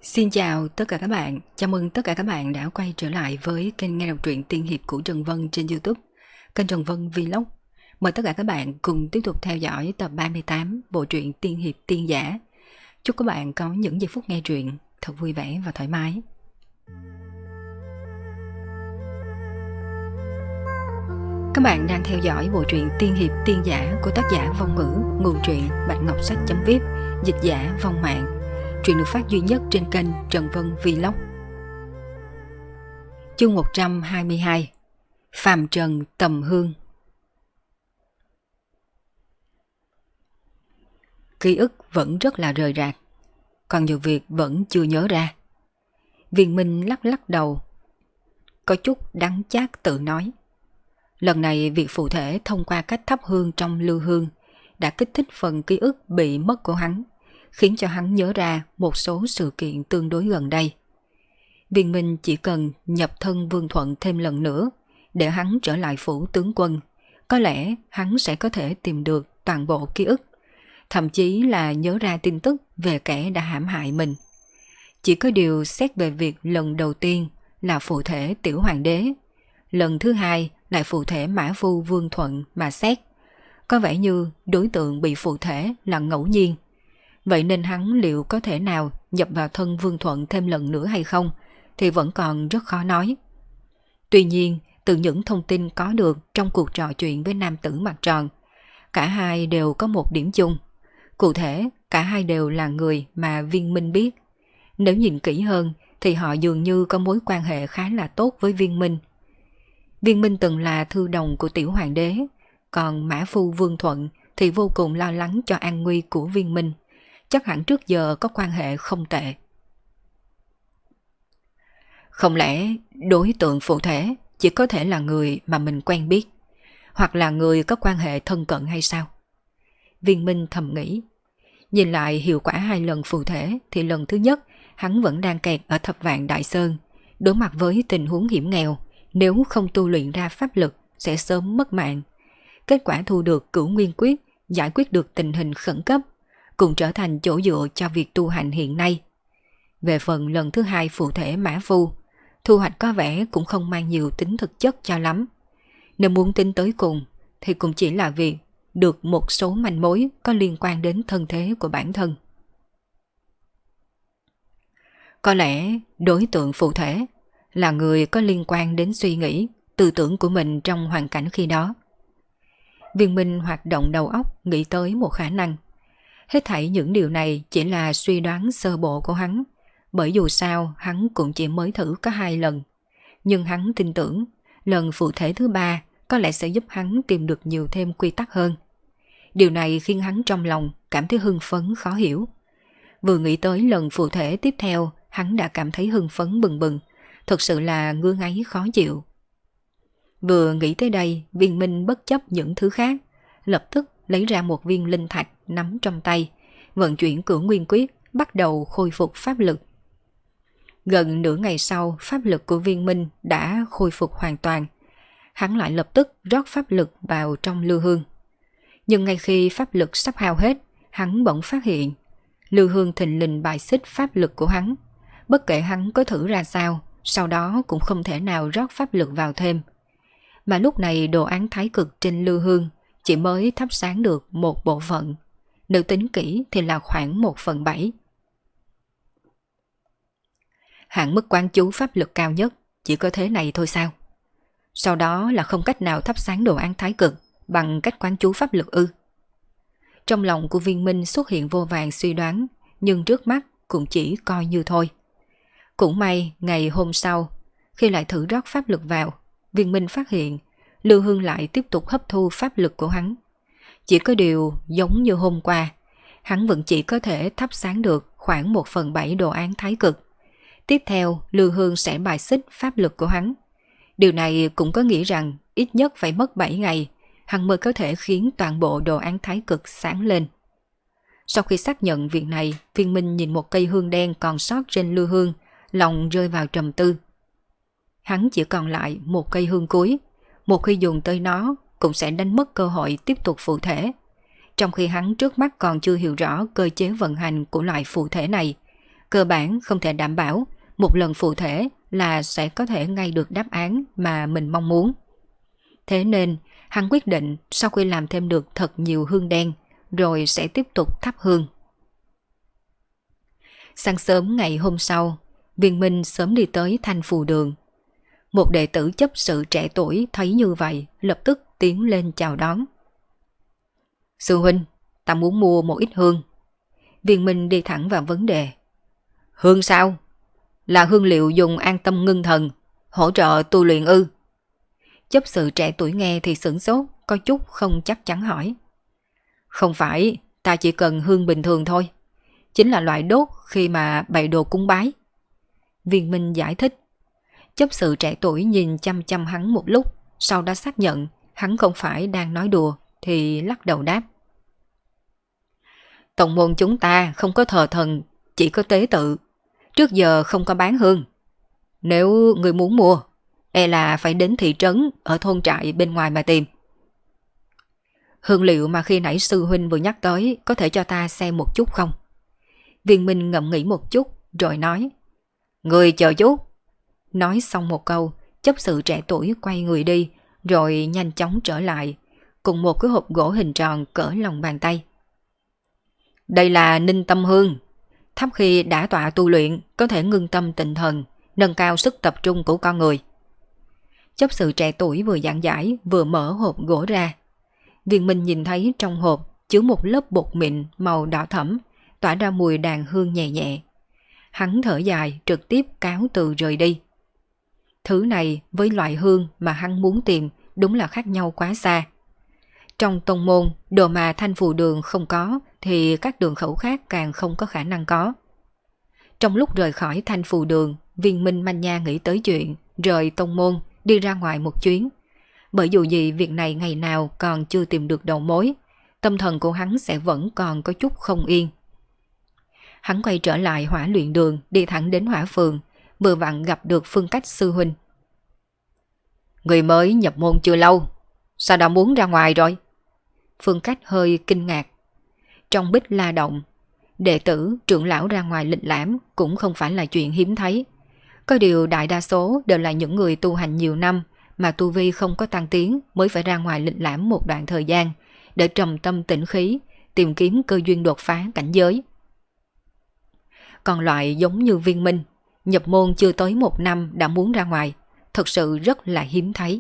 Xin chào tất cả các bạn, chào mừng tất cả các bạn đã quay trở lại với kênh nghe đọc truyện tiên hiệp của Trần Vân trên YouTube, kênh Trần Vân Vlog. Mời tất cả các bạn cùng tiếp tục theo dõi tập 38 bộ truyện tiên hiệp tiên giả. Chúc các bạn có những giây phút nghe truyện thật vui vẻ và thoải mái. Các bạn đang theo dõi bộ truyện tiên hiệp tiên giả của tác giả Vong Ngữ, nguồn truyện Bạch Ngọc Sách.vip, dịch giả Vong Mạng. Truyện được phát duy nhất trên kênh Trần Vân Vlog. Chương 122. Phàm trần tầm hương. Ký ức vẫn rất là rời rạc, còn nhiều việc vẫn chưa nhớ ra. Viên Minh lắc lắc đầu, có chút đắng chát tự nói. Lần này việc phụ thể thông qua cách thắp hương trong lưu hương đã kích thích phần ký ức bị mất của hắn, khiến cho hắn nhớ ra một số sự kiện tương đối gần đây. Viên Minh chỉ cần nhập thân Vương Thuận thêm lần nữa để hắn trở lại phủ tướng quân, có lẽ hắn sẽ có thể tìm được toàn bộ ký ức, thậm chí là nhớ ra tin tức về kẻ đã hãm hại mình. Chỉ có điều xét về việc lần đầu tiên là phụ thể Tiểu Hoàng đế, lần thứ hai lại phụ thể Mã Phu Vương Thuận mà xét, có vẻ như đối tượng bị phụ thể là ngẫu nhiên. Vậy nên hắn liệu có thể nào nhập vào thân Vương Thuận thêm lần nữa hay không thì vẫn còn rất khó nói. Tuy nhiên, từ những thông tin có được trong cuộc trò chuyện với nam tử mặt tròn, cả hai đều có một điểm chung. Cụ thể, cả hai đều là người mà Viên Minh biết. Nếu nhìn kỹ hơn thì họ dường như có mối quan hệ khá là tốt với Viên Minh. Viên Minh từng là thư đồng của Tiểu Hoàng đế, còn Mã Phu Vương Thuận thì vô cùng lo lắng cho an nguy của Viên Minh. Chắc hẳn trước giờ có quan hệ không tệ. Không lẽ đối tượng phụ thể chỉ có thể là người mà mình quen biết, hoặc là người có quan hệ thân cận hay sao? Viên Minh thầm nghĩ. Nhìn lại hiệu quả hai lần phụ thể thì lần thứ nhất hắn vẫn đang kẹt ở Thập Vạn Đại Sơn, đối mặt với tình huống hiểm nghèo, nếu không tu luyện ra pháp lực sẽ sớm mất mạng. Kết quả thu được Cửu Nguyên Quyết, giải quyết được tình hình khẩn cấp, cũng trở thành chỗ dựa cho việc tu hành hiện nay. Về phần lần thứ hai phụ thể Mã Phu, thu hoạch có vẻ cũng không mang nhiều tính thực chất cho lắm. Nếu muốn tính tới cùng thì cũng chỉ là việc được một số manh mối có liên quan đến thân thế của bản thân. Có lẽ đối tượng phụ thể là người có liên quan đến suy nghĩ, tư tưởng của mình trong hoàn cảnh khi đó. Viên Minh hoạt động đầu óc nghĩ tới một khả năng. Hết thảy những điều này chỉ là suy đoán sơ bộ của hắn, bởi dù sao hắn cũng chỉ mới thử có 2 lần. Nhưng hắn tin tưởng lần phụ thể thứ 3 có lẽ sẽ giúp hắn tìm được nhiều thêm quy tắc hơn. Điều này khiến hắn trong lòng cảm thấy hưng phấn khó hiểu. Vừa nghĩ tới lần phụ thể tiếp theo, hắn đã cảm thấy hưng phấn bừng bừng, thật sự là ngứa ngáy khó chịu. Vừa nghĩ tới đây, Viên Minh bất chấp những thứ khác, lập tức lấy ra một viên linh thạch nắm trong tay, vận chuyển Cửu Nguyên Quyết, bắt đầu khôi phục pháp lực. Gần nửa ngày sau, pháp lực của Viên Minh đã khôi phục hoàn toàn. Hắn lại lập tức rót pháp lực vào trong lưu hương. Nhưng ngay khi pháp lực sắp hao hết, hắn bỗng phát hiện lưu hương thình lình bài xích pháp lực của hắn. Bất kể hắn có thử ra sao, sau đó cũng không thể nào rót pháp lực vào thêm. Mà lúc này đồ án thái cực trên lưu hương chỉ mới thắp sáng được một bộ phận, nếu tính kỹ thì là khoảng 1/7. Hạn mức quán chú pháp lực cao nhất chỉ có thế này thôi sao? Sau đó là không cách nào thắp sáng đồ án thái cực bằng cách quán chú pháp lực ư? Trong lòng của Viên Minh xuất hiện vô vàn suy đoán, nhưng trước mắt cũng chỉ coi như thôi. Cũng may ngày hôm sau, khi lại thử rót pháp lực vào, Viên Minh phát hiện lưu hương lại tiếp tục hấp thu pháp lực của hắn. Chỉ có điều giống như hôm qua, hắn vẫn chỉ có thể thắp sáng được khoảng 1/7 đồ án thái cực. Tiếp theo, lưu hương sẽ bài xích pháp lực của hắn. Điều này cũng có nghĩa rằng ít nhất phải mất 7 ngày, hắn mới có thể khiến toàn bộ đồ án thái cực sáng lên. Sau khi xác nhận việc này, Viên Minh nhìn một cây hương đen còn sót trên lưu hương, lòng rơi vào trầm tư. Hắn chỉ còn lại một cây hương cuối, một khi dùng tới nó cũng sẽ đánh mất cơ hội tiếp tục phụ thể. Trong khi hắn trước mắt còn chưa hiểu rõ cơ chế vận hành của loại phụ thể này, cơ bản không thể đảm bảo một lần phụ thể là sẽ có thể ngay được đáp án mà mình mong muốn. Thế nên, hắn quyết định sau khi làm thêm được thật nhiều hương đen, rồi sẽ tiếp tục thắp hương. Sáng sớm ngày hôm sau, Viên Minh sớm đi tới Thanh Phù Đường. Một đệ tử chấp sự trẻ tuổi thấy như vậy, lập tức tiến lên chào đón. Sư huynh, ta muốn mua một ít hương. Viên Minh đi thẳng vào vấn đề. Hương sao? Là hương liệu dùng an tâm ngưng thần, hỗ trợ tu luyện ư? Chấp sự trẻ tuổi nghe thì sửng sốt, có chút không chắc chắn hỏi. Không phải, ta chỉ cần hương bình thường thôi. Chính là loại đốt khi mà bày đồ cúng bái. Viên Minh giải thích. Chấp sự trẻ tuổi nhìn chăm chăm hắn một lúc, sau đó xác nhận hắn không phải đang nói đùa, thì lắc đầu đáp. Tông môn chúng ta không có thờ thần, chỉ có tế tự. Trước giờ không có bán hương. Nếu người muốn mua, e là phải đến thị trấn ở thôn trại bên ngoài mà tìm. Hương liệu mà khi nãy sư huynh vừa nhắc tới có thể cho ta xem một chút không? Viên Minh ngẫm nghĩ một chút rồi nói. Người chờ chút. Nói xong một câu, chấp sự trẻ tuổi quay người đi rồi nhanh chóng trở lại cùng một cái hộp gỗ hình tròn cỡ lòng bàn tay. Đây là ninh tâm hương. Thắp khi đã tọa tu luyện có thể ngưng tâm tịnh thần, nâng cao sức tập trung của con người. Chấp sự trẻ tuổi vừa giảng giải vừa mở hộp gỗ ra. Viên Minh nhìn thấy trong hộp chứa một lớp bột mịn màu đỏ thẫm, tỏa ra mùi đàn hương nhẹ nhẹ. Hắn thở dài trực tiếp cáo từ rời đi. Thứ này với loại hương mà hắn muốn tìm đúng là khác nhau quá xa. Trong tông môn, đồ mà Thanh Phù Đường không có thì các đường khẩu khác càng không có khả năng có. Trong lúc rời khỏi Thanh Phù Đường, Viên Minh manh nha nghĩ tới chuyện rời tông môn đi ra ngoài một chuyến. Bởi dù gì việc này ngày nào còn chưa tìm được đầu mối, tâm thần của hắn sẽ vẫn còn có chút không yên. Hắn quay trở lại Hỏa Luyện Đường, đi thẳng đến Hỏa Phường, vừa vặn gặp được Phương Cách sư huynh. Người mới nhập môn chưa lâu, sao đã muốn ra ngoài rồi? Phương Cách hơi kinh ngạc. Trong Bích La Động, đệ tử, trưởng lão ra ngoài lịch lãm cũng không phải là chuyện hiếm thấy. Có điều đại đa số đều là những người tu hành nhiều năm mà tu vi không có tăng tiến mới phải ra ngoài lịch lãm một đoạn thời gian để trầm tâm tĩnh khí, tìm kiếm cơ duyên đột phá cảnh giới. Còn loại giống như Viên Minh, nhập môn chưa tới 1 năm đã muốn ra ngoài, thật sự rất là hiếm thấy.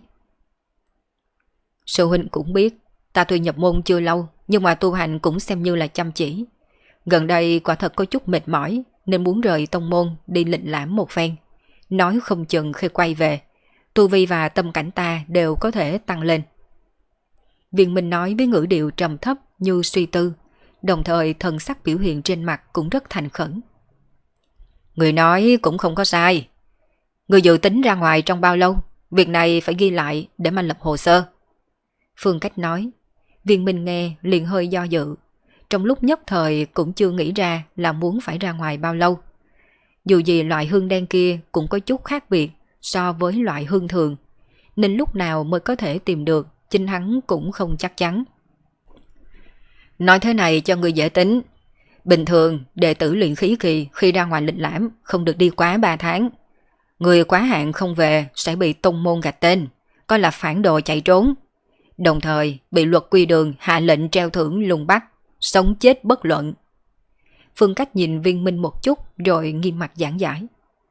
Sư huynh cũng biết, ta tuy nhập môn chưa lâu, nhưng mà tu hành cũng xem như là chăm chỉ. Gần đây quả thật có chút mệt mỏi, nên muốn rời tông môn đi lịch lãm một phen. Nói không chừng khi quay về, tu vi và tâm cảnh ta đều có thể tăng lên. Viên Minh nói với ngữ điệu trầm thấp như suy tư, đồng thời thần sắc biểu hiện trên mặt cũng rất thành khẩn. Người nói cũng không có sai. Người dự tính ra ngoài trong bao lâu? Việc này phải ghi lại để mà lập hồ sơ. Phương Cách nói. Viên Minh nghe liền hơi do dự. Trong lúc nhất thời cũng chưa nghĩ ra là muốn phải ra ngoài bao lâu. Dù gì loại hương đen kia cũng có chút khác biệt so với loại hương thường, nên lúc nào mới có thể tìm được chính hắn cũng không chắc chắn. Nói thế này cho người dễ tính. Bình thường đệ tử luyện khí kỳ khi ra ngoài lịch lãm không được đi quá 3 tháng. Người quá hạn không về sẽ bị tông môn gạch tên, coi là phản đồ chạy trốn. Đồng thời bị luật quy đường hạ lệnh treo thưởng lùng bắt, sống chết bất luận. Phương Cách nhìn Viên Minh một chút rồi nghiêm mặt giảng giải.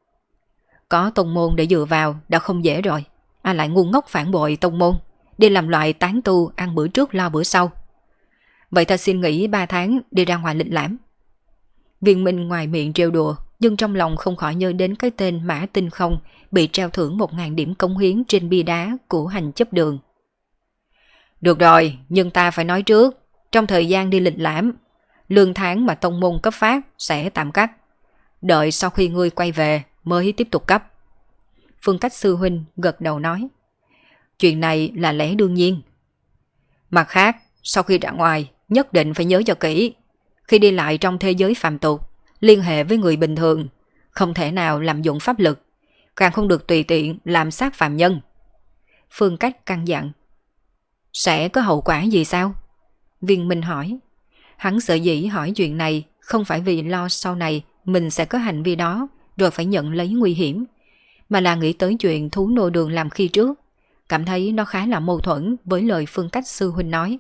Có tông môn để dựa vào đã không dễ rồi, ai lại ngu ngốc phản bội tông môn, đi làm loại tán tu ăn bữa trước lo bữa sau. Vậy ta xin nghỉ 3 tháng đi ra ngoài lịch lãm. Viên Minh ngoài miệng trêu đùa, nhưng trong lòng không khỏi nhớ đến cái tên Mã Tinh Không bị treo thưởng 1000 điểm cống hiến trên bia đá của hành chấp đường. Được rồi, nhưng ta phải nói trước, trong thời gian đi lịch lãm, lương tháng mà tông môn cấp phát sẽ tạm cắt. Đợi sau khi ngươi quay về mới tiếp tục cấp. Phương Cách sư huynh gật đầu nói. Chuyện này là lẽ đương nhiên. Mặt khác, sau khi ra ngoài, nhất định phải nhớ cho kỹ. Khi đi lại trong thế giới phàm tục, liên hệ với người bình thường, không thể nào lạm dụng pháp lực, càng không được tùy tiện làm sát phạm nhân. Phương Cách căn dặn. Sẽ có hậu quả gì sao? Viên Minh hỏi. Hắn sợ dĩ hỏi chuyện này không phải vì lo sau này mình sẽ có hành vi đó rồi phải nhận lấy nguy hiểm, mà là nghĩ tới chuyện thú nô đường làm khi trước, cảm thấy nó khá là mâu thuẫn với lời Phương Cách sư huynh nói.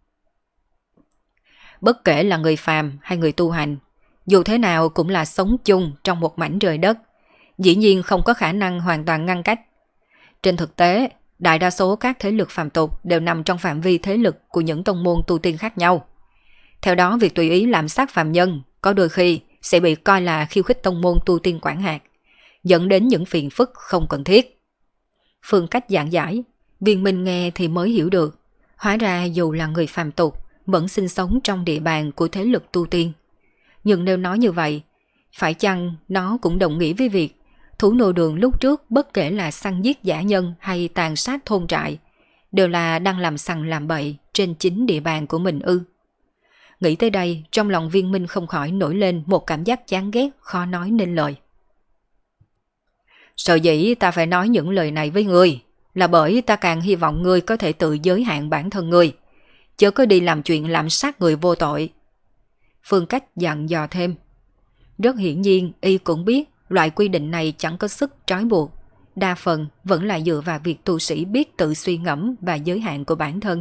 Bất kể là người phàm hay người tu hành, dù thế nào cũng là sống chung trong một mảnh trời đất, dĩ nhiên không có khả năng hoàn toàn ngăn cách. Trên thực tế, đại đa số các thế lực phàm tục đều nằm trong phạm vi thế lực của những tông môn tu tiên khác nhau. Theo đó, việc tùy ý lạm sát phàm nhân có đôi khi sẽ bị coi là khiêu khích tông môn tu tiên quản hạt, dẫn đến những phiền phức không cần thiết. Phương Cách giảng giải, Viên Minh nghe thì mới hiểu được, hóa ra dù là người phàm tục vẫn sinh sống trong địa bàn của thế lực tu tiên. Nhưng nếu nói như vậy, phải chăng nó cũng đồng nghĩa với việc thú nô đường lúc trước bất kể là săn giết dã nhân hay tàn sát thôn trại, đều là đang làm sằng làm bậy trên chính địa bàn của mình ư? Nghĩ tới đây, trong lòng Viên Minh không khỏi nổi lên một cảm giác chán ghét khó nói nên lời. Sợ dĩ ta phải nói những lời này với ngươi, là bởi ta càng hy vọng ngươi có thể tự giới hạn bản thân ngươi, chớ có đi làm chuyện lạm sát người vô tội. Phương Cách dặn dò thêm. Rất hiển nhiên, y cũng biết loại quy định này chẳng có sức trói buộc, đa phần vẫn là dựa vào việc tu sĩ biết tự suy ngẫm và giới hạn của bản thân.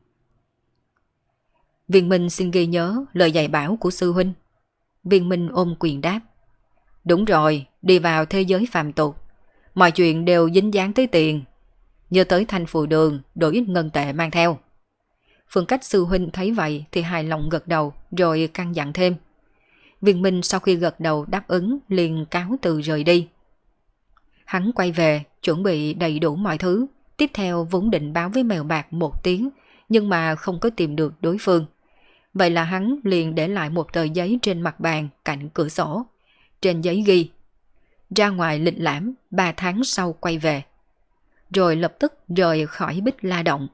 Viên Minh xin ghi nhớ lời dạy bảo của sư huynh. Viên Minh ôm quyền đáp. Đúng rồi, đi vào thế giới phàm tục, mọi chuyện đều dính dáng tới tiền. Nhớ tới Thanh Phù Đường, đổi ít ngân tệ mang theo. Phương Cách sư huynh thấy vậy thì hài lòng gật đầu, rồi căn dặn thêm. Viên Minh sau khi gật đầu đáp ứng liền cáo từ rời đi. Hắn quay về, chuẩn bị đầy đủ mọi thứ, tiếp theo vốn định báo với Mèo Bạc một tiếng, nhưng mà không có tìm được đối phương. Vậy là hắn liền để lại một tờ giấy trên mặt bàn cạnh cửa sổ. Trên giấy ghi: ra ngoài lịch lãm 3 tháng sau quay về. Rồi lập tức rời khỏi Bích La Động.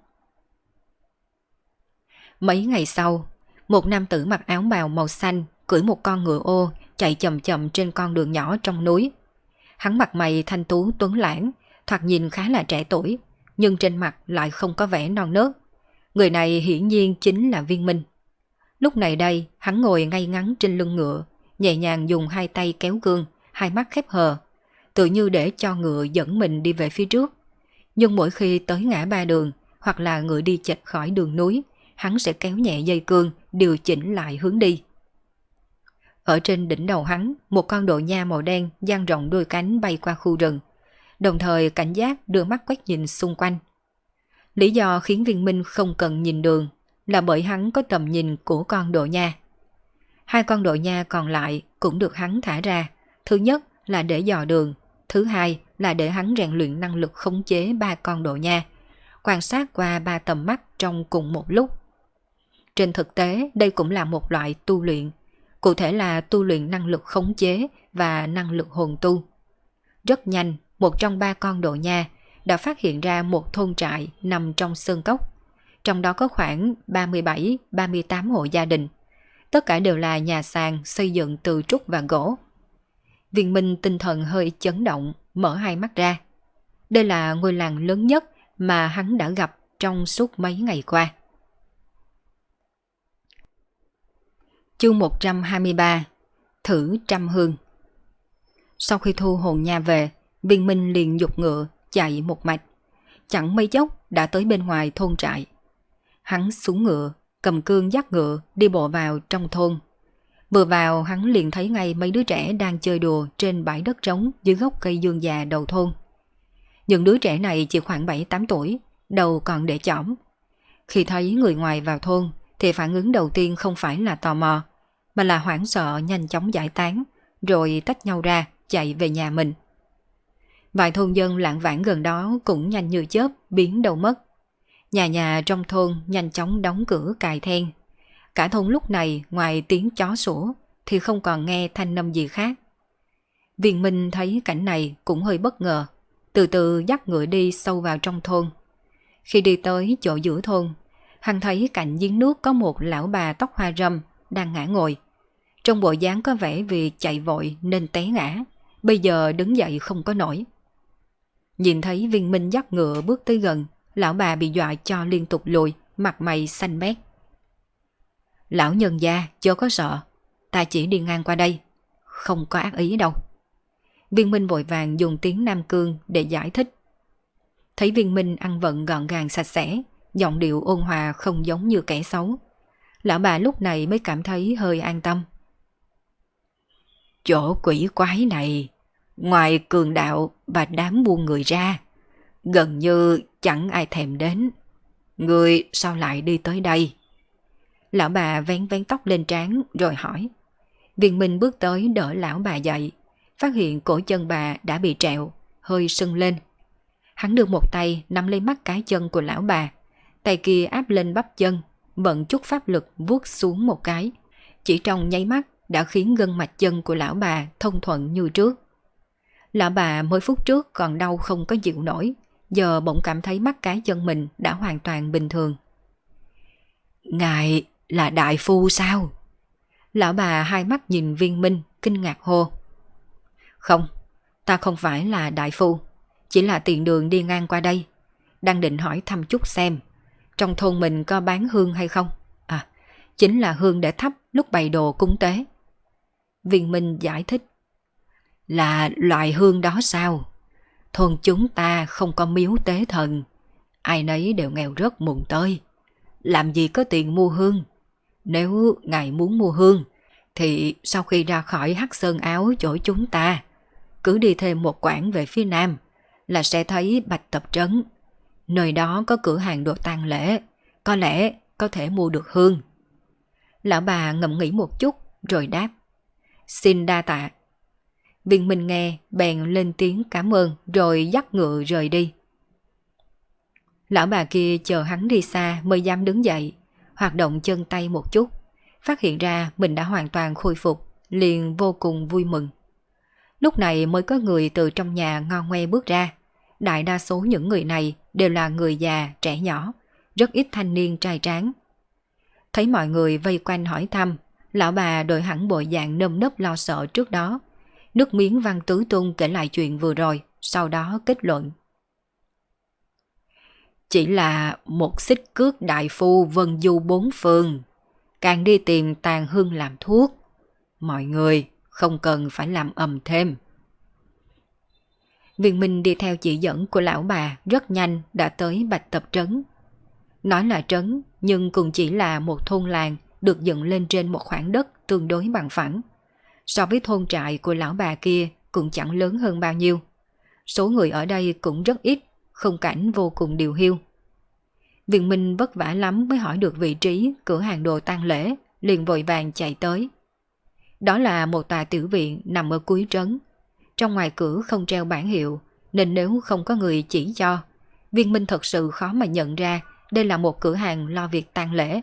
Mấy ngày sau, một nam tử mặc áo bào màu xanh cưỡi một con ngựa ô chạy chậm chậm trên con đường nhỏ trong núi. Hắn mặt mày thanh tú tuấn lãng, thoạt nhìn khá là trẻ tuổi, nhưng trên mặt lại không có vẻ non nớt. Người này hiển nhiên chính là Viên Minh. Lúc này đây, hắn ngồi ngay ngắn trên lưng ngựa, nhẹ nhàng dùng hai tay kéo gương, hai mắt khép hờ, tự như để cho ngựa dẫn mình đi về phía trước. Nhưng mỗi khi tới ngã ba đường, hoặc là ngựa đi chệch khỏi đường núi, hắn sẽ kéo nhẹ dây cương, điều chỉnh lại hướng đi. Ở trên đỉnh đầu hắn, một con độ nha màu đen dang rộng đôi cánh bay qua khu rừng, đồng thời cảnh giác đưa mắt quét nhìn xung quanh. Lý do khiến Viên Minh không cần nhìn đường là bởi hắn có tầm nhìn của con độ nha. Hai con độ nha còn lại cũng được hắn thả ra, thứ nhất là để dò đường, thứ hai là để hắn rèn luyện năng lực khống chế 3 con độ nha, quan sát qua 3 tầm mắt trong cùng một lúc. Trên thực tế, đây cũng là một loại tu luyện, cụ thể là tu luyện năng lực khống chế và năng lực hồn tu. Rất nhanh, một trong 3 con độ nha đã phát hiện ra một thôn trại nằm trong sơn cốc, trong đó có khoảng 37-38 hộ gia đình. Tất cả đều là nhà sàn xây dựng từ trúc và gỗ. Viên Minh tinh thần hơi chấn động, mở hai mắt ra. Đây là ngôi làng lớn nhất mà hắn đã gặp trong suốt mấy ngày qua. Chương 123: Thử trăm hương. Sau khi thu hồn nha về, Viên Minh liền giục ngựa chạy một mạch, chẳng mấy chốc đã tới bên ngoài thôn trại. Hắn xuống ngựa, cầm cương dắt ngựa đi bộ vào trong thôn. Vừa vào hắn liền thấy ngay mấy đứa trẻ đang chơi đùa trên bãi đất trống dưới gốc cây dương già đầu thôn. Những đứa trẻ này chỉ khoảng 7-8 tuổi, đầu còn để chỏm. Khi thấy người ngoài vào thôn thì phản ứng đầu tiên không phải là tò mò, mà là hoảng sợ nhanh chóng giải tán, rồi tách nhau ra chạy về nhà mình. Vài thôn dân lảng vảng gần đó cũng nhanh như chớp biến đâu mất. Nhà nhà trong thôn nhanh chóng đóng cửa cài then. Cả thôn lúc này ngoài tiếng chó sủa thì không còn nghe thanh âm gì khác. Viên Minh thấy cảnh này cũng hơi bất ngờ, từ từ dắt ngựa đi sâu vào trong thôn. Khi đi tới chỗ giữa thôn, hắn thấy cạnh giếng nước có một lão bà tóc hoa râm đang ngã ngồi. Trong bộ dáng có vẻ vì chạy vội nên té ngã, bây giờ đứng dậy không có nổi. Nhìn thấy Viên Minh dắt ngựa bước tới gần, lão bà bị dọa cho liên tục lùi, mặt mày xanh mét. Lão nhân gia chớ có sợ, ta chỉ đi ngang qua đây. không có ác ý đâu. Viên Minh vội vàng dùng tiếng Nam Cương để giải thích. Thấy Viên Minh ăn vận gọn gàng sạch sẽ, giọng điệu ôn hòa không giống như kẻ xấu. Lão bà lúc này mới cảm thấy hơi an tâm. Chỗ quỷ quái này, ngoài cường đạo và đám buôn người ra, gần như chẳng ai thèm đến. Người sao lại đi tới đây? Lão bà vén vén tóc lên trán rồi hỏi. Viên Minh bước tới đỡ lão bà dậy, phát hiện cổ chân bà đã bị trẹo, hơi sưng lên. Hắn đưa một tay nắm lấy mắt cái chân của lão bà, tay kia áp lên bắp chân, vận chút pháp lực vuốt xuống một cái. Chỉ trong nháy mắt đã khiến gân mạch chân của lão bà thông thuận như trước. Lão bà mới phút trước còn đau không có chịu nổi, giờ bỗng cảm thấy mắt cái chân mình đã hoàn toàn bình thường. Ngài là đại phu sao? Lão bà hai mắt nhìn Viên Minh kinh ngạc hô. Không, ta không phải là đại phu, chỉ là tiện đường đi ngang qua đây, đang định hỏi thăm chút xem trong thôn mình có bán hương hay không. À, chính là hương để thắp lúc bày đồ cúng tế. Viên Minh giải thích. Là loại hương đó sao? Thôn chúng ta không có miếu tế thần, ai nấy đều nghèo rớt mùng tơi, làm gì có tiền mua hương. Nếu ngài muốn mua hương thì sau khi ra khỏi Hắc Sơn Áo chỗ chúng ta, cứ đi thêm một quãng về phía nam là sẽ thấy Bạch Tập Trấn. Nơi đó có cửa hàng đồ tang lễ, có lẽ có thể mua được hương. Lão bà ngẫm nghĩ một chút rồi đáp. Xin đa tạ. Viên Minh nghe bèn lên tiếng cảm ơn rồi dắt ngựa rời đi. Lão bà kia chờ hắn đi xa mới dám đứng dậy, hoạt động chân tay một chút, phát hiện ra mình đã hoàn toàn khôi phục, liền vô cùng vui mừng. Lúc này mới có người từ trong nhà ngon ngoe bước ra. Đại đa số những người này đều là người già, trẻ nhỏ, rất ít thanh niên trai tráng. Thấy mọi người vây quanh hỏi thăm, lão bà đổi hẳn bộ dạng nơm nớp lo sợ trước đó. Nước miếng văng tứ tung kể lại chuyện vừa rồi, sau đó kết luận. Chỉ là một xích cước đại phu vân du bốn phương, càng đi tìm tàn hương làm thuốc. Mọi người không cần phải làm ầm thêm. Viên Minh đi theo chỉ dẫn của lão bà rất nhanh đã tới Bạch Tập Trấn. Nói là trấn nhưng cũng chỉ là một thôn làng được dựng lên trên một khoảng đất tương đối bằng phẳng. So với thôn trại của lão bà kia cũng chẳng lớn hơn bao nhiêu. Số người ở đây cũng rất ít, khung cảnh vô cùng điều hiu. Viên Minh vất vả lắm mới hỏi được vị trí cửa hàng đồ tang lễ, liền vội vàng chạy tới. Đó là một tòa tiểu viện nằm ở cuối trấn. Trong ngoài cửa không treo bảng hiệu, nên nếu không có người chỉ cho, Viên Minh thật sự khó mà nhận ra đây là một cửa hàng lo việc tang lễ.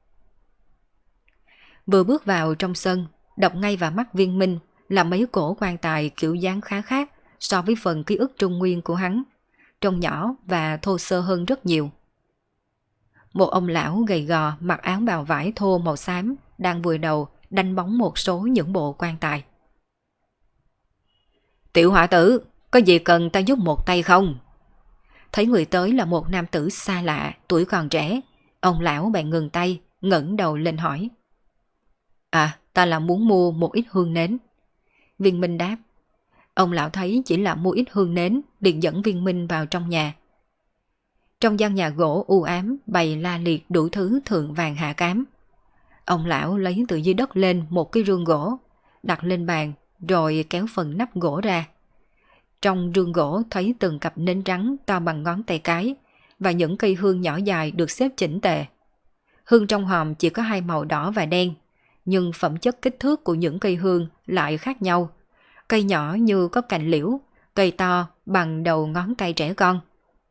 Vừa bước vào trong sân, đập ngay vào mắt Viên Minh là mấy cổ quan tài kiểu dáng khá khác so với phần ký ức trung nguyên của hắn, trông nhỏ và thô sơ hơn rất nhiều. Một ông lão gầy gò mặc áo bào vải thô màu xám đang vùi đầu đánh bóng một số những bộ quan tài. Tiểu hỏa tử, có gì cần ta giúp một tay không? Thấy người tới là một nam tử xa lạ, tuổi còn trẻ, ông lão bèn ngừng tay, ngẩng đầu lên hỏi. À, ta là muốn mua một ít hương nến. Viên Minh đáp. Ông lão thấy chỉ là mua ít hương nến, liền dẫn Viên Minh vào trong nhà. Trong gian nhà gỗ u ám bày la liệt đủ thứ thượng vàng hạ cám. Ông lão lấy từ dưới đất lên một cái rương gỗ, đặt lên bàn rồi kéo phần nắp gỗ ra. Trong rương gỗ thấy từng cặp nến trắng to bằng ngón tay cái và những cây hương nhỏ dài được xếp chỉnh tề. Hương trong hòm chỉ có hai màu đỏ và đen, nhưng phẩm chất kích thước của những cây hương lại khác nhau. Cây nhỏ như có cành liễu, cây to bằng đầu ngón tay trẻ con.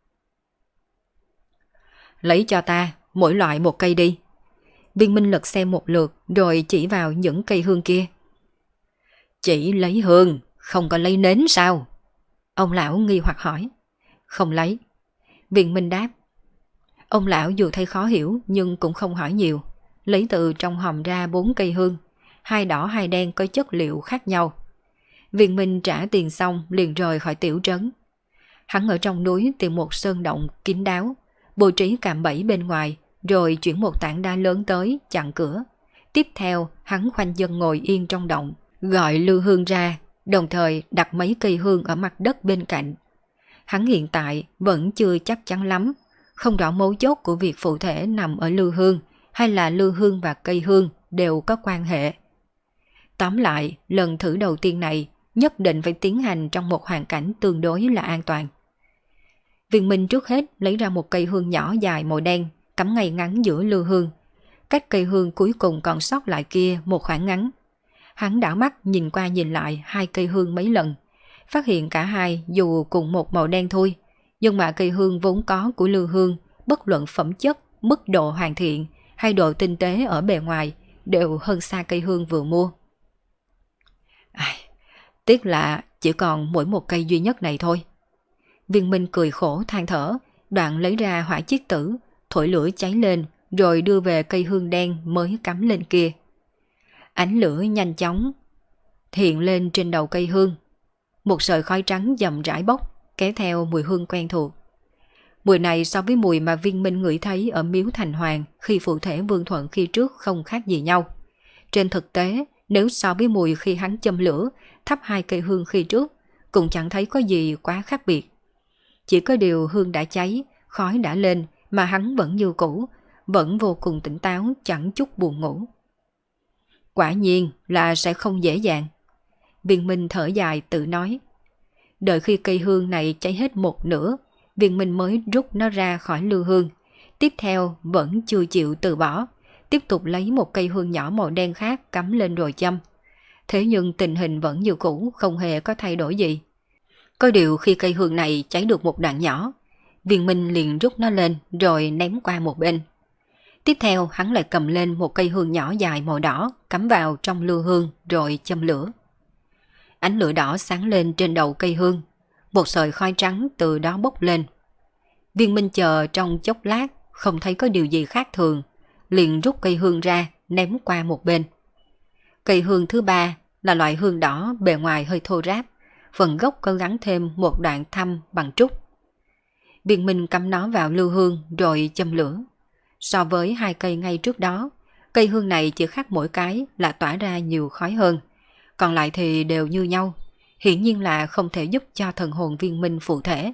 Lấy cho ta mỗi loại một cây đi. Viên Minh lật xem một lượt rồi chỉ vào những cây hương kia. Chỉ lấy hương, không có lấy nến sao? Ông lão nghi hoặc hỏi. Không lấy. Viên Minh đáp. Ông lão dù thấy khó hiểu nhưng cũng không hỏi nhiều, lấy từ trong hòm ra 4 cây hương, hai đỏ hai đen có chất liệu khác nhau. Viên Minh trả tiền xong liền rời khỏi tiểu trấn. Hắn ở trong núi tìm một sơn động kín đáo, bố trí cạm bẫy bên ngoài, rồi chuyển một tảng đá lớn tới chặn cửa. Tiếp theo hắn khoanh chân ngồi yên trong động, gọi lư hương ra, đồng thời đặt mấy cây hương ở mặt đất bên cạnh. Hắn hiện tại vẫn chưa chắc chắn lắm, không rõ mấu chốt của việc phụ thể nằm ở lư hương hay là lư hương và cây hương đều có quan hệ. Tóm lại, lần thử đầu tiên này nhất định phải tiến hành trong một hoàn cảnh tương đối là an toàn. Viên Minh trước hết lấy ra một cây hương nhỏ dài màu đen, cắm ngay ngắn giữa lư hương. Cách cây hương cuối cùng còn sót lại kia một khoảng ngắn. Hắn đảo mắt nhìn qua nhìn lại hai cây hương mấy lần, phát hiện cả hai dù cùng một màu đen thôi, nhưng mà cây hương vốn có của lư hương, bất luận phẩm chất, mức độ hoàn thiện hay độ tinh tế ở bề ngoài đều hơn xa cây hương vừa mua. Tiếc là chỉ còn mỗi một cây duy nhất này thôi. Viên Minh cười khổ than thở, đoạn lấy ra hỏa chiết tử, thổi lửa cháy lên rồi đưa về cây hương đen mới cắm lên kia. Ánh lửa nhanh chóng hiện lên trên đầu cây hương. Một sợi khói trắng dầm rãi bốc, kéo theo mùi hương quen thuộc. Mùi này so với mùi mà Viên Minh ngửi thấy ở miếu Thành Hoàng khi phụ thể Vương Thuận khi trước không khác gì nhau. Trên thực tế, nếu so với mùi khi hắn châm lửa, thắp hai cây hương khi trước, cũng chẳng thấy có gì quá khác biệt. Chỉ có điều hương đã cháy, khói đã lên mà hắn vẫn như cũ, vẫn vô cùng tỉnh táo, chẳng chút buồn ngủ. Quả nhiên là sẽ không dễ dàng. Viên Minh thở dài tự nói. Đợi khi cây hương này cháy hết một nửa, Viên Minh mới rút nó ra khỏi lư hương. Tiếp theo vẫn chưa chịu từ bỏ, tiếp tục lấy một cây hương nhỏ màu đen khác cắm lên rồi châm. Thế nhưng tình hình vẫn như cũ, không hề có thay đổi gì. Có điều khi cây hương này cháy được một đoạn nhỏ, Viên Minh liền rút nó lên rồi ném qua một bên. Tiếp theo hắn lại cầm lên một cây hương nhỏ dài màu đỏ cắm vào trong lư hương rồi châm lửa. Ánh lửa đỏ sáng lên trên đầu cây hương, một sợi khói trắng từ đó bốc lên. Viên Minh chờ trong chốc lát không thấy có điều gì khác thường, liền rút cây hương ra ném qua một bên. Cây hương thứ ba là loại hương đỏ bề ngoài hơi thô ráp, phần gốc có gắn thêm một đoạn thăm bằng trúc. Viên Minh cắm nó vào lư hương rồi châm lửa. So với hai cây ngay trước đó, cây hương này chỉ khác mỗi cái là tỏa ra nhiều khói hơn, còn lại thì đều như nhau, hiển nhiên là không thể giúp cho thần hồn Viên Minh phụ thể.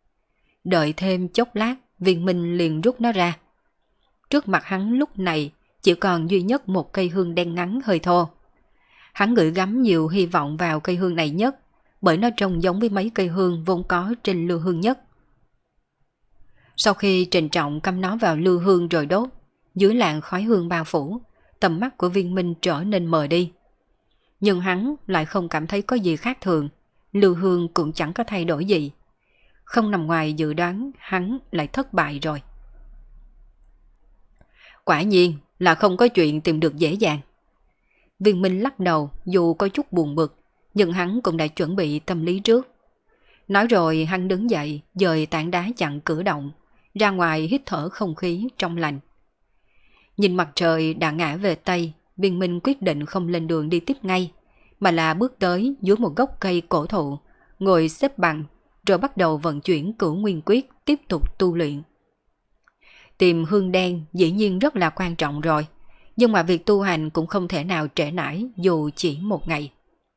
Đợi thêm chốc lát, Viên Minh liền rút nó ra. Trước mặt hắn lúc này chỉ còn duy nhất một cây hương đen ngắn hơi thô. Hắn gửi gắm nhiều hy vọng vào cây hương này nhất, bởi nó trông giống với mấy cây hương vốn có trên lư hương nhất. Sau khi trịnh trọng cắm nó vào lư hương rồi đốt, dưới làn khói hương bao phủ, tầm mắt của Viên Minh trở nên mờ đi. Nhưng hắn lại không cảm thấy có gì khác thường, lư hương cũng chẳng có thay đổi gì. Không nằm ngoài dự đoán, hắn lại thất bại rồi. Quả nhiên là không có chuyện tìm được dễ dàng. Viên Minh lắc đầu, dù có chút buồn bực, nhưng hắn cũng đã chuẩn bị tâm lý trước. Nói rồi hắn đứng dậy, dời tảng đá chặn cử động, ra ngoài hít thở không khí trong lành. Nhìn mặt trời đã ngã về Tây, Viên Minh quyết định không lên đường đi tiếp ngay, mà là bước tới dưới một gốc cây cổ thụ, ngồi xếp bằng, rồi bắt đầu vận chuyển Cửu Nguyên Quyết tiếp tục tu luyện. Tìm hương đen dĩ nhiên rất là quan trọng rồi, nhưng mà việc tu hành cũng không thể nào trễ nải dù chỉ một ngày.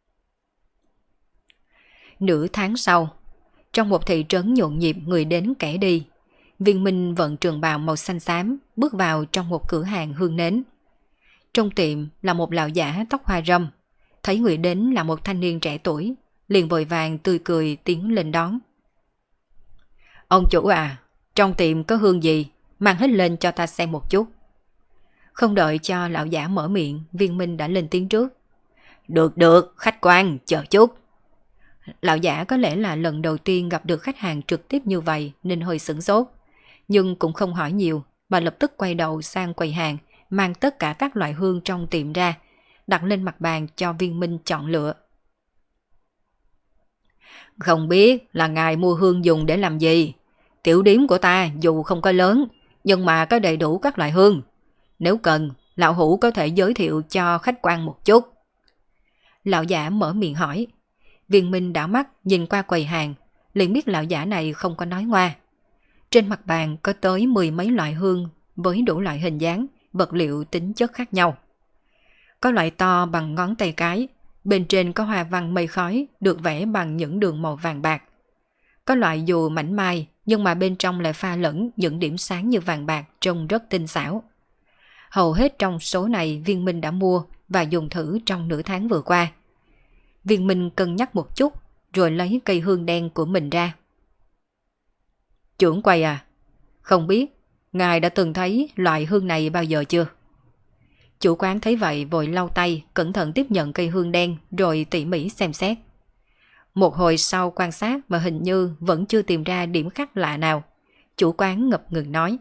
Nửa tháng sau, trong một thị trấn nhộn nhịp người đến kẻ đi, Viên Minh vận trường bào màu xanh xám bước vào trong một cửa hàng hương nến. Trong tiệm là một lão giả tóc hoa râm, thấy người đến là một thanh niên trẻ tuổi, liền vội vàng tươi cười tiến lên đón. Ông chủ à, trong tiệm có hương gì, mang hết lên cho ta xem một chút. Không đợi cho lão giả mở miệng, Viên Minh đã lên tiếng trước. Được, khách quan, chờ chút. Lão giả có lẽ là lần đầu tiên gặp được khách hàng trực tiếp như vậy nên hơi sửng sốt, nhưng cũng không hỏi nhiều mà lập tức quay đầu sang quầy hàng, mang tất cả các loại hương trong tiệm ra, đặt lên mặt bàn cho Viên Minh chọn lựa. Không biết là ngài mua hương dùng để làm gì? Tiểu điếm của ta dù không có lớn, nhưng mà có đầy đủ các loại hương. Nếu cần, lão hủ có thể giới thiệu cho khách quan một chút. Lão giả mở miệng hỏi. Viên Minh đảo mắt nhìn qua quầy hàng, liền biết lão giả này không có nói ngoa. Trên mặt bàn có tới 10 mấy loại hương với đủ loại hình dáng, vật liệu tính chất khác nhau. Có loại to bằng ngón tay cái, Bên trên có hoa văn mây khói được vẽ bằng những đường màu vàng bạc. Có loại dù mảnh mai nhưng mà bên trong lại pha lẫn những điểm sáng như vàng bạc trông rất tinh xảo. Hầu hết trong số này Viên Minh đã mua và dùng thử trong nửa tháng vừa qua. Viên Minh cân nhắc một chút rồi lấy cây hương đen của mình ra. Trưởng quầy à, không biết ngài đã từng thấy loại hương này bao giờ chưa? Chủ quán thấy vậy vội lau tay, cẩn thận tiếp nhận cây hương đen rồi tỉ mỉ xem xét. Một hồi sau quan sát mà hình như vẫn chưa tìm ra điểm khác lạ nào. Chủ quán ngập ngừng nói.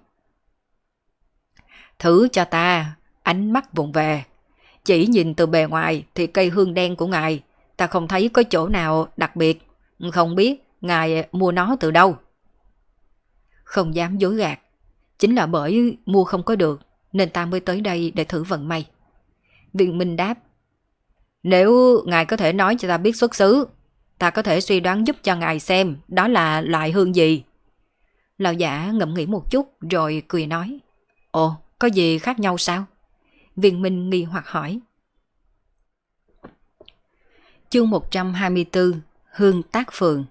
Thử cho ta, ánh mắt vụng về. Chỉ nhìn từ bề ngoài thì cây hương đen của ngài, ta không thấy có chỗ nào đặc biệt. Không biết ngài mua nó từ đâu? Không dám dối gạt. Chính là bởi mua không có được nên ta mới tới đây để thử vận may. Viên Minh đáp. Nếu ngài có thể nói cho ta biết xuất xứ, ta có thể suy đoán giúp cho ngài xem đó là loại hương gì. Lão giả ngẫm nghĩ một chút rồi cười nói. Ồ, có gì khác nhau sao? Viên Minh nghi hoặc hỏi. Chương 124 Hương tác phường.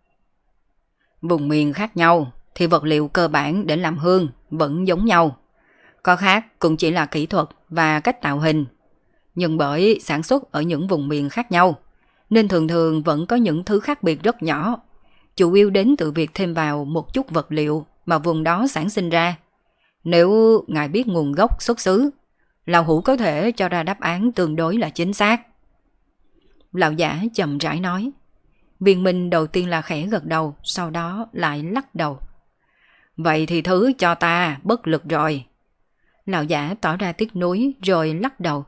Vùng miền khác nhau thì vật liệu cơ bản để làm hương vẫn giống nhau. Có khác cũng chỉ là kỹ thuật và cách tạo hình. Nhưng bởi sản xuất ở những vùng miền khác nhau nên thường thường vẫn có những thứ khác biệt rất nhỏ. Chủ yếu đến từ việc thêm vào một chút vật liệu mà vùng đó sản sinh ra. Nếu ngài biết nguồn gốc xuất xứ, lão hữu có thể cho ra đáp án tương đối là chính xác. Lão giả chậm rãi nói. Viên Minh đầu tiên là khẽ gật đầu, sau đó lại lắc đầu. Vậy thì thứ cho ta bất lực rồi. Lão giả tỏ ra tiếc nuối rồi lắc đầu.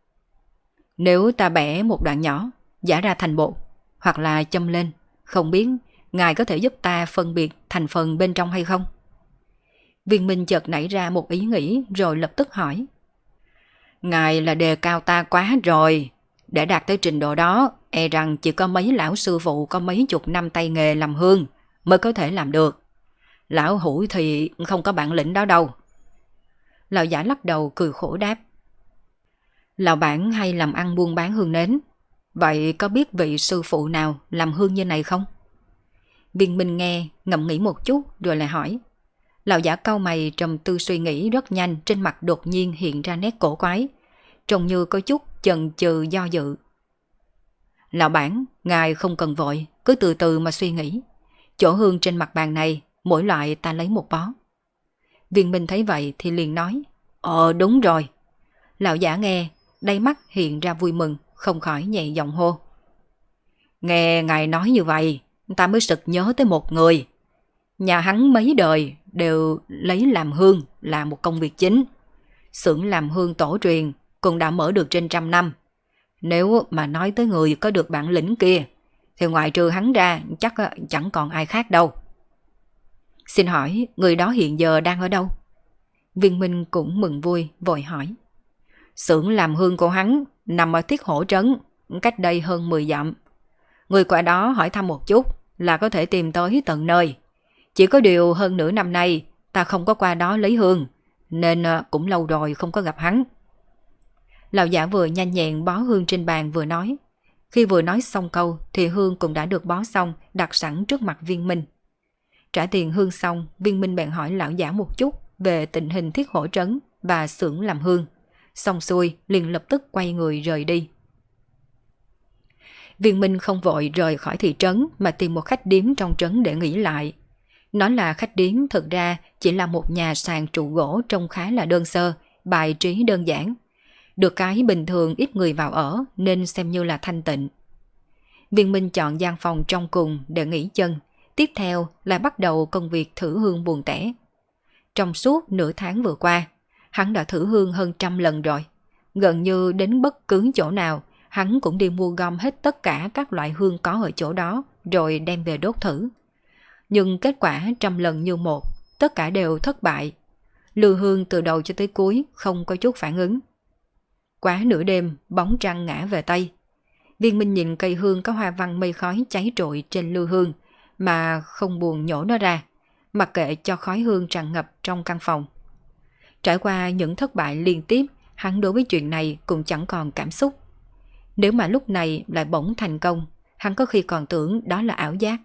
Nếu ta bẻ một đoạn nhỏ, giả ra thành bột, hoặc là châm lên, không biết ngài có thể giúp ta phân biệt thành phần bên trong hay không? Viên Minh chợt nảy ra một ý nghĩ rồi lập tức hỏi. Ngài là đề cao ta quá rồi. Để đạt tới trình độ đó, e rằng chỉ có mấy lão sư phụ có mấy chục năm tay nghề làm hương mới có thể làm được. Lão hữu thì không có bản lĩnh đó đâu. Lão giả lắc đầu cười khổ đáp. Lão bản hay làm ăn buôn bán hương nến. Vậy có biết vị sư phụ nào làm hương như này không? Viên Minh nghe, ngẫm nghĩ một chút rồi lại hỏi. Lão giả cau mày trầm tư suy nghĩ rất nhanh, trên mặt đột nhiên hiện ra nét cổ quái, trông như có chút chần chừ do dự. Lão bản, ngài không cần vội, cứ từ từ mà suy nghĩ. Chỗ hương trên mặt bàn này, mỗi loại ta lấy một bó. Viên Minh thấy vậy thì liền nói. Đúng rồi. Lão giả nghe, đáy mắt hiện ra vui mừng, không khỏi nhẹ giọng hô. Nghe ngài nói như vậy, ta mới sực nhớ tới một người. Nhà hắn mấy đời đều lấy làm hương là một công việc chính. Xưởng làm hương tổ truyền cũng đã mở được trên 100 năm. Nếu mà nói tới người có được bản lĩnh kia, thì ngoại trừ hắn ra chắc chẳng còn ai khác đâu. Xin hỏi người đó hiện giờ đang ở đâu? Viên Minh cũng mừng vui vội hỏi. Xưởng làm hương của hắn nằm ở Thiết Hổ Trấn, cách đây hơn 10 dặm. Người qua đó hỏi thăm một chút là có thể tìm tới tận nơi. Chỉ có điều hơn nửa năm nay ta không có qua đó lấy hương, nên cũng lâu rồi không có gặp hắn. Lão giả vừa nhanh nhẹn bó hương trên bàn vừa nói. Khi vừa nói xong câu thì hương cũng đã được bó xong, đặt sẵn trước mặt Viên Minh. Trả tiền hương xong, Viên Minh bèn hỏi lão giả một chút về tình hình Thiết Hổ Trấn và xưởng làm hương. Xong xuôi liền lập tức quay người rời đi. Viên Minh không vội rời khỏi thị trấn mà tìm một khách điếm trong trấn để nghỉ lại. Nói là khách điếm thực ra chỉ là một nhà sàn trụ gỗ trông khá là đơn sơ, bài trí đơn giản. Được cái bình thường ít người vào ở nên xem như là thanh tịnh. Viên Minh chọn gian phòng trong cùng để nghỉ chân, tiếp theo là bắt đầu công việc thử hương buồn tẻ. Trong suốt nửa tháng vừa qua, hắn đã thử hương hơn 100 lần rồi. Gần như đến bất cứ chỗ nào, hắn cũng đi mua gom hết tất cả các loại hương có ở chỗ đó rồi đem về đốt thử. Nhưng kết quả 100 lần như một, tất cả đều thất bại. Lư hương từ đầu cho tới cuối không có chút phản ứng. Quá nửa đêm, bóng trăng ngã về Tây. Viên Minh nhìn cây hương có hoa văn mây khói cháy trội trên lư hương mà không buồn nhổ nó ra, mặc kệ cho khói hương tràn ngập trong căn phòng. Trải qua những thất bại liên tiếp, hắn đối với chuyện này cũng chẳng còn cảm xúc. Nếu mà lúc này lại bỗng thành công, hắn có khi còn tưởng đó là ảo giác.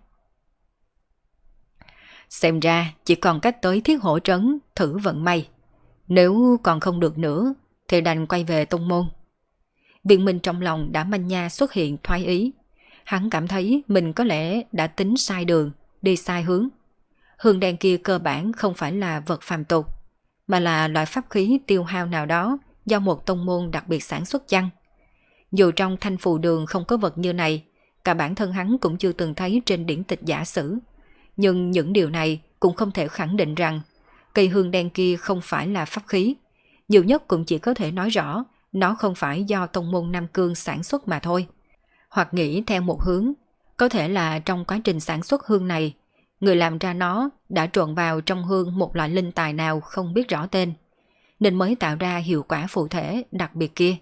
Xem ra chỉ còn cách tới Thiết Hổ Trấn thử vận may. Nếu còn không được nữa thì đành quay về tông môn. Viên Minh trong lòng đã manh nha xuất hiện thoái ý. Hắn cảm thấy mình có lẽ đã tính sai đường, đi sai hướng. Hương đen kia cơ bản không phải là vật phàm tục, mà là loại pháp khí tiêu hao nào đó do một tông môn đặc biệt sản xuất chăng. Dù trong Thanh Phù Đường không có vật như này, cả bản thân hắn cũng chưa từng thấy trên điển tịch giả sử. Nhưng những điều này cũng không thể khẳng định rằng cây hương đen kia không phải là pháp khí. Nhiều nhất cũng chỉ có thể nói rõ nó không phải do tông môn Nam Cương sản xuất mà thôi. Hoặc nghĩ theo một hướng, có thể là trong quá trình sản xuất hương này, người làm ra nó đã trộn vào trong hương một loại linh tài nào không biết rõ tên, nên mới tạo ra hiệu quả phụ thể đặc biệt kia.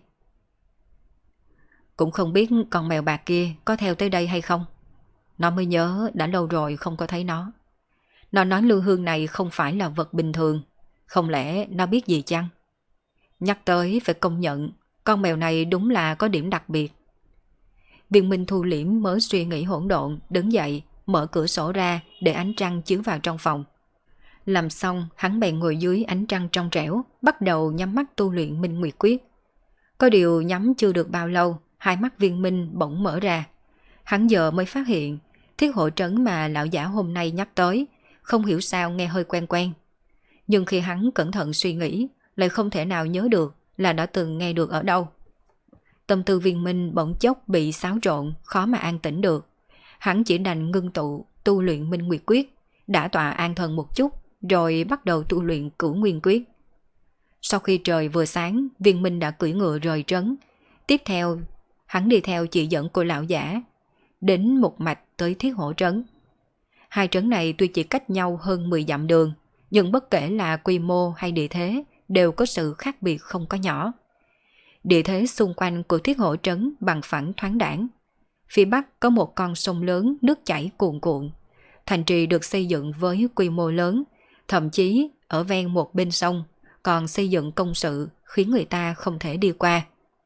Cũng không biết con mèo bạc kia có theo tới đây hay không. Nó mới nhớ đã lâu rồi không có thấy nó. Nó nói lưu hương này không phải là vật bình thường. Không lẽ nó biết gì chăng? Nhắc tới phải công nhận, con mèo này đúng là có điểm đặc biệt. Viên Minh thu liễm mới suy nghĩ hỗn độn, đứng dậy, mở cửa sổ ra để ánh trăng chiếu vào trong phòng. Làm xong, hắn bèn ngồi dưới ánh trăng trong trẻo, bắt đầu nhắm mắt tu luyện Minh Nguyệt Quyết. Có điều nhắm chưa được bao lâu, hai mắt Viên Minh bỗng mở ra. Hắn giờ mới phát hiện, Thiết Hộ Trấn mà lão giả hôm nay nhắc tới, không hiểu sao nghe hơi quen quen. Nhưng khi hắn cẩn thận suy nghĩ, lại không thể nào nhớ được là đã từng nghe được ở đâu. Tâm tư Viên Minh bỗng chốc bị xáo trộn, khó mà an tĩnh được. Hắn chỉ đành ngưng tụ, tu luyện Minh Nguyệt Quyết, đã tọa an thần một chút, rồi bắt đầu tu luyện Cửu Nguyên Quyết. Sau khi trời vừa sáng, Viên Minh đã cưỡi ngựa rời trấn. Tiếp theo, hắn đi theo chỉ dẫn của lão giả, đến một mạch tới Thiết Hổ Trấn. Hai trấn này tuy chỉ cách nhau hơn 10 dặm đường, nhưng bất kể là quy mô hay địa thế, đều có sự khác biệt không có nhỏ. Địa thế xung quanh của Thiết Hổ Trấn bằng phẳng thoáng đãng. Phía bắc có một con sông lớn nước chảy cuồn cuộn. Thành trì được xây dựng với quy mô lớn, thậm chí ở ven một bên sông còn xây dựng công sự khiến người ta không thể đi qua.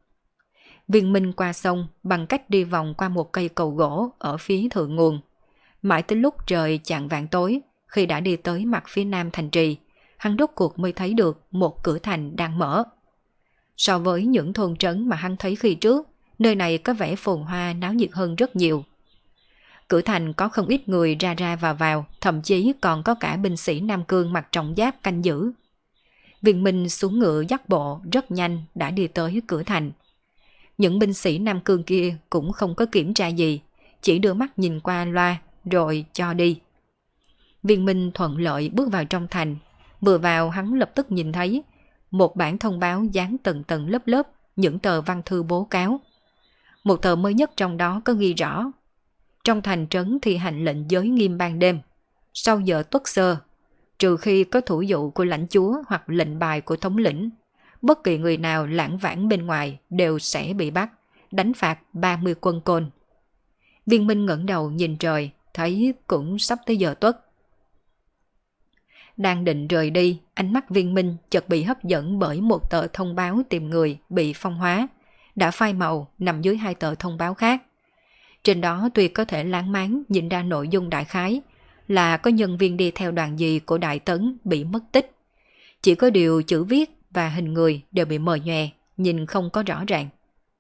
Viên Minh qua sông bằng cách đi vòng qua một cây cầu gỗ ở phía thượng nguồn. Mãi tới lúc trời chạng vạng tối, khi đã đi tới mặt phía nam thành trì, hắn rốt cuộc mới thấy được một cửa thành đang mở. So với những thôn trấn mà hắn thấy khi trước, nơi này có vẻ phồn hoa náo nhiệt hơn rất nhiều. Cửa thành có không ít người ra ra vào, thậm chí còn có cả binh sĩ Nam Cương mặc trọng giáp canh giữ. Viên Minh xuống ngựa dắt bộ rất nhanh đã đi tới cửa thành. Những binh sĩ Nam Cương kia cũng không có kiểm tra gì, chỉ đưa mắt nhìn qua loa rồi cho đi. Viên Minh thuận lợi bước vào trong thành. Vừa vào hắn lập tức nhìn thấy một bản thông báo dán tầng tầng lớp lớp những tờ văn thư bố cáo. Một tờ mới nhất trong đó có ghi rõ: trong thành trấn thi hành lệnh giới nghiêm ban đêm, sau giờ tuất sơ, trừ khi có thủ dụ của lãnh chúa hoặc lệnh bài của thống lĩnh, bất kỳ người nào lảng vảng bên ngoài đều sẽ bị bắt, đánh phạt 30 quân côn. Viên Minh ngẩng đầu nhìn trời, thấy cũng sắp tới giờ tuất. Đang định rời đi, ánh mắt Viên Minh chợt bị hấp dẫn bởi một tờ thông báo tìm người bị phong hóa, đã phai màu nằm dưới hai tờ thông báo khác. Trên đó tuy có thể láng máng nhìn ra nội dung đại khái là có nhân viên đi theo đoàn gì của Đại Tấn bị mất tích. Chỉ có điều chữ viết và hình người đều bị mờ nhòe, nhìn không có rõ ràng.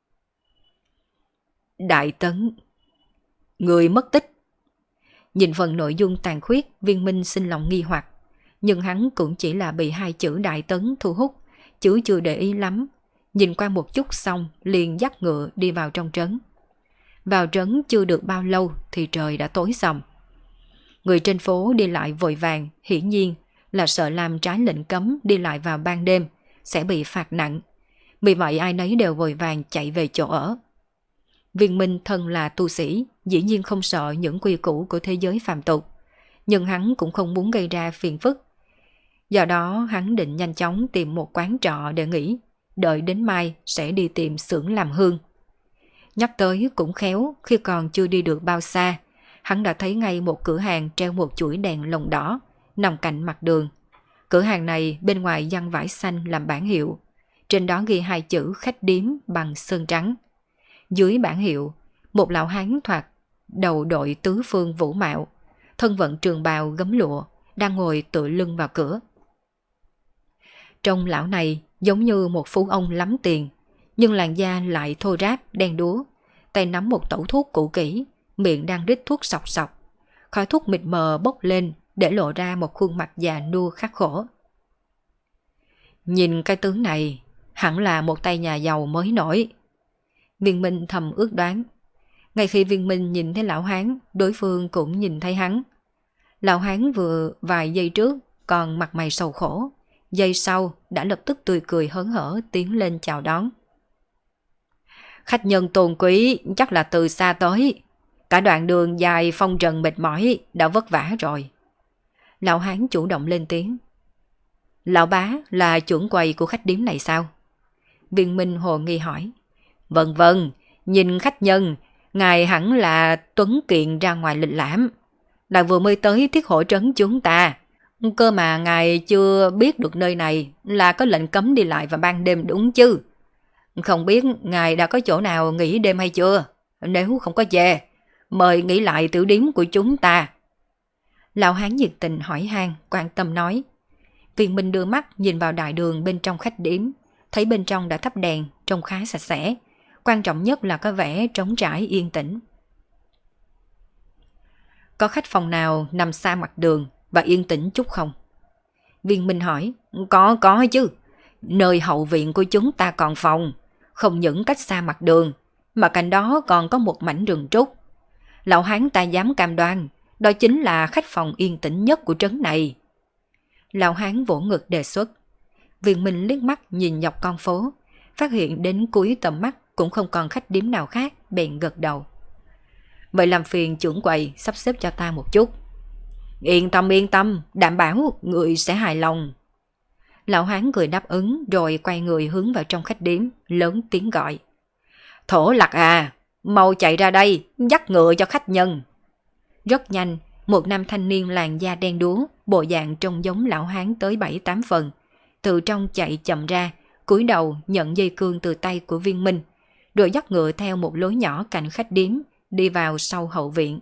Đại Tấn, người mất tích. Nhìn phần nội dung tàn khuyết, Viên Minh sinh lòng nghi hoặc, nhưng hắn cũng chỉ là bị hai chữ Đại Tấn thu hút, chứ chưa để ý lắm. Nhìn qua một chút xong liền dắt ngựa đi vào trong trấn. Vào trấn chưa được bao lâu thì trời đã tối sầm. Người trên phố đi lại vội vàng, hiển nhiên là sợ làm trái lệnh cấm đi lại vào ban đêm sẽ bị phạt nặng. Vì vậy ai nấy đều vội vàng chạy về chỗ ở. Viên Minh thân là tu sĩ, dĩ nhiên không sợ những quy củ của thế giới phàm tục, nhưng hắn cũng không muốn gây ra phiền phức. Do đó hắn định nhanh chóng tìm một quán trọ để nghỉ, đợi đến mai sẽ đi tìm xưởng làm hương. Nhắc tới cũng khéo, khi còn chưa đi được bao xa, hắn đã thấy ngay một cửa hàng treo một chuỗi đèn lồng đỏ nằm cạnh mặt đường. Cửa hàng này bên ngoài dăng vải xanh làm bảng hiệu, trên đó ghi hai chữ khách điếm bằng sơn trắng. Dưới bảng hiệu, một lão hán thoạt đầu đội tứ phương vũ mạo, thân vận trường bào gấm lụa, đang ngồi tựa lưng vào cửa. Trông lão này giống như một phú ông lắm tiền, nhưng làn da lại thô ráp, đen đúa, tay nắm một tẩu thuốc cũ kỹ, miệng đang rít thuốc sọc sọc. Khói thuốc mịt mờ bốc lên để lộ ra một khuôn mặt già nua khắc khổ. Nhìn cái tướng này, hẳn là một tay nhà giàu mới nổi. Viên Minh thầm ước đoán. Ngay khi Viên Minh nhìn thấy lão hán, đối phương cũng nhìn thấy hắn. Lão hán vừa vài giây trước còn mặt mày sầu khổ, giây sau đã lập tức tươi cười hớn hở tiến lên chào đón. Khách nhân tôn quý chắc là từ xa tới. Cả đoạn đường dài phong trần mệt mỏi đã vất vả rồi. Lão hán chủ động lên tiếng. Lão bá là chuẩn quầy của khách điếm này sao? Viên Minh hồ nghi hỏi. Vâng vâng, nhìn khách nhân, ngài hẳn là tuấn kiệt ra ngoài lịch lãm. Là vừa mới tới Thiết Hổ trấn chúng ta. Cơ mà ngài chưa biết được nơi này là có lệnh cấm đi lại vào ban đêm đúng chứ? Không biết ngài đã có chỗ nào nghỉ đêm hay chưa? Nếu không có chê, mời nghỉ lại tiểu điếm của chúng ta. Lão hán nhiệt tình hỏi han, quan tâm nói. Viên Minh đưa mắt nhìn vào đại đường bên trong khách điếm, thấy bên trong đã thắp đèn, trông khá sạch sẽ. Quan trọng nhất là có vẻ trống trải yên tĩnh. Có khách phòng nào nằm xa mặt đường và yên tĩnh chút không? Viên Minh hỏi. Có chứ. Nơi hậu viện của chúng ta còn phòng, không những cách xa mặt đường, mà cạnh đó còn có một mảnh rừng trúc. Lão hán ta dám cam đoan, đó chính là khách phòng yên tĩnh nhất của trấn này. Lão hán vỗ ngực đề xuất. Viên Minh liếc mắt nhìn dọc con phố, phát hiện đến cuối tầm mắt cũng không còn khách điếm nào khác, bèn gật đầu. Vậy làm phiền trưởng quầy sắp xếp cho ta một chút. Yên tâm, đảm bảo người sẽ hài lòng. Lão hán cười đáp ứng rồi quay người hướng vào trong khách điếm, lớn tiếng gọi. Thổ Lặc à, mau chạy ra đây, dắt ngựa cho khách nhân. Rất nhanh, một nam thanh niên làn da đen đúa, bộ dạng trông giống lão hán tới 7-8 phần. Từ trong chạy chậm ra, cúi đầu nhận dây cương từ tay của Viên Minh, rồi dắt ngựa theo một lối nhỏ cạnh khách điếm, đi vào sau hậu viện.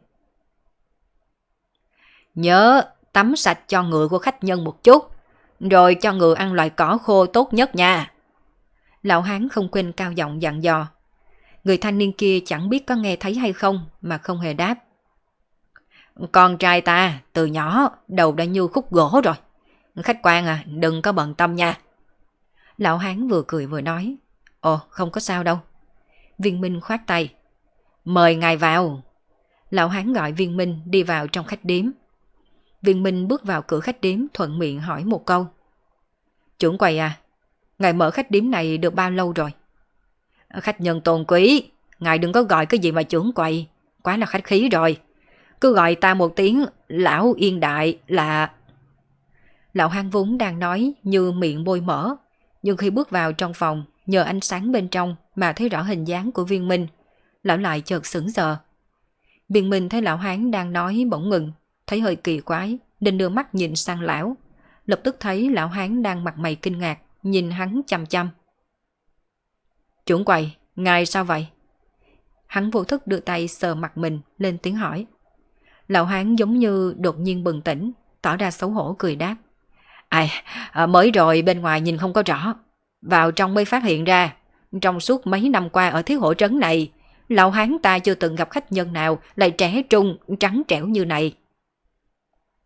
Nhớ tắm sạch cho ngựa của khách nhân một chút, rồi cho ngựa ăn loại cỏ khô tốt nhất nha. Lão hán không quên cao giọng dặn dò. Người thanh niên kia chẳng biết có nghe thấy hay không mà không hề đáp. Con trai ta từ nhỏ đầu đã như khúc gỗ rồi. Khách quan à, đừng có bận tâm nha. Lão hán vừa cười vừa nói. Ồ, không có sao đâu. Viên Minh khoát tay. Mời ngài vào. Lão hán gọi Viên Minh đi vào trong khách điếm. Viên Minh bước vào cửa khách điếm thuận miệng hỏi một câu. Trưởng quầy à, ngài mở khách điếm này được bao lâu rồi? Khách nhân tôn quý, ngài đừng có gọi cái gì mà trưởng quầy, quá là khách khí rồi. Cứ gọi ta một tiếng lão Yên Đại là... Lão hán vốn đang nói như miệng bôi mỡ, nhưng khi bước vào trong phòng, nhờ ánh sáng bên trong mà thấy rõ hình dáng của Viên Minh, lão lại chợt sững sờ. Viên Minh thấy lão hán đang nói bỗng ngừng, thấy hơi kỳ quái, nên đưa mắt nhìn sang lão. Lập tức thấy lão hán đang mặt mày kinh ngạc, nhìn hắn chăm chăm. Trưởng quầy, ngài sao vậy? Hắn vô thức đưa tay sờ mặt mình, lên tiếng hỏi. Lão hán giống như đột nhiên bừng tỉnh, tỏ ra xấu hổ cười đáp. Mới rồi bên ngoài nhìn không có rõ, vào trong mới phát hiện ra. Trong suốt mấy năm qua ở Thiết Hổ trấn này, lão hán ta chưa từng gặp khách nhân nào lại trẻ trung, trắng trẻo như này.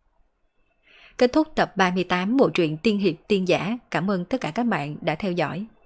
Kết thúc tập 38 bộ truyện Tiên Hiệp Tiên Giả. Cảm ơn tất cả các bạn đã theo dõi.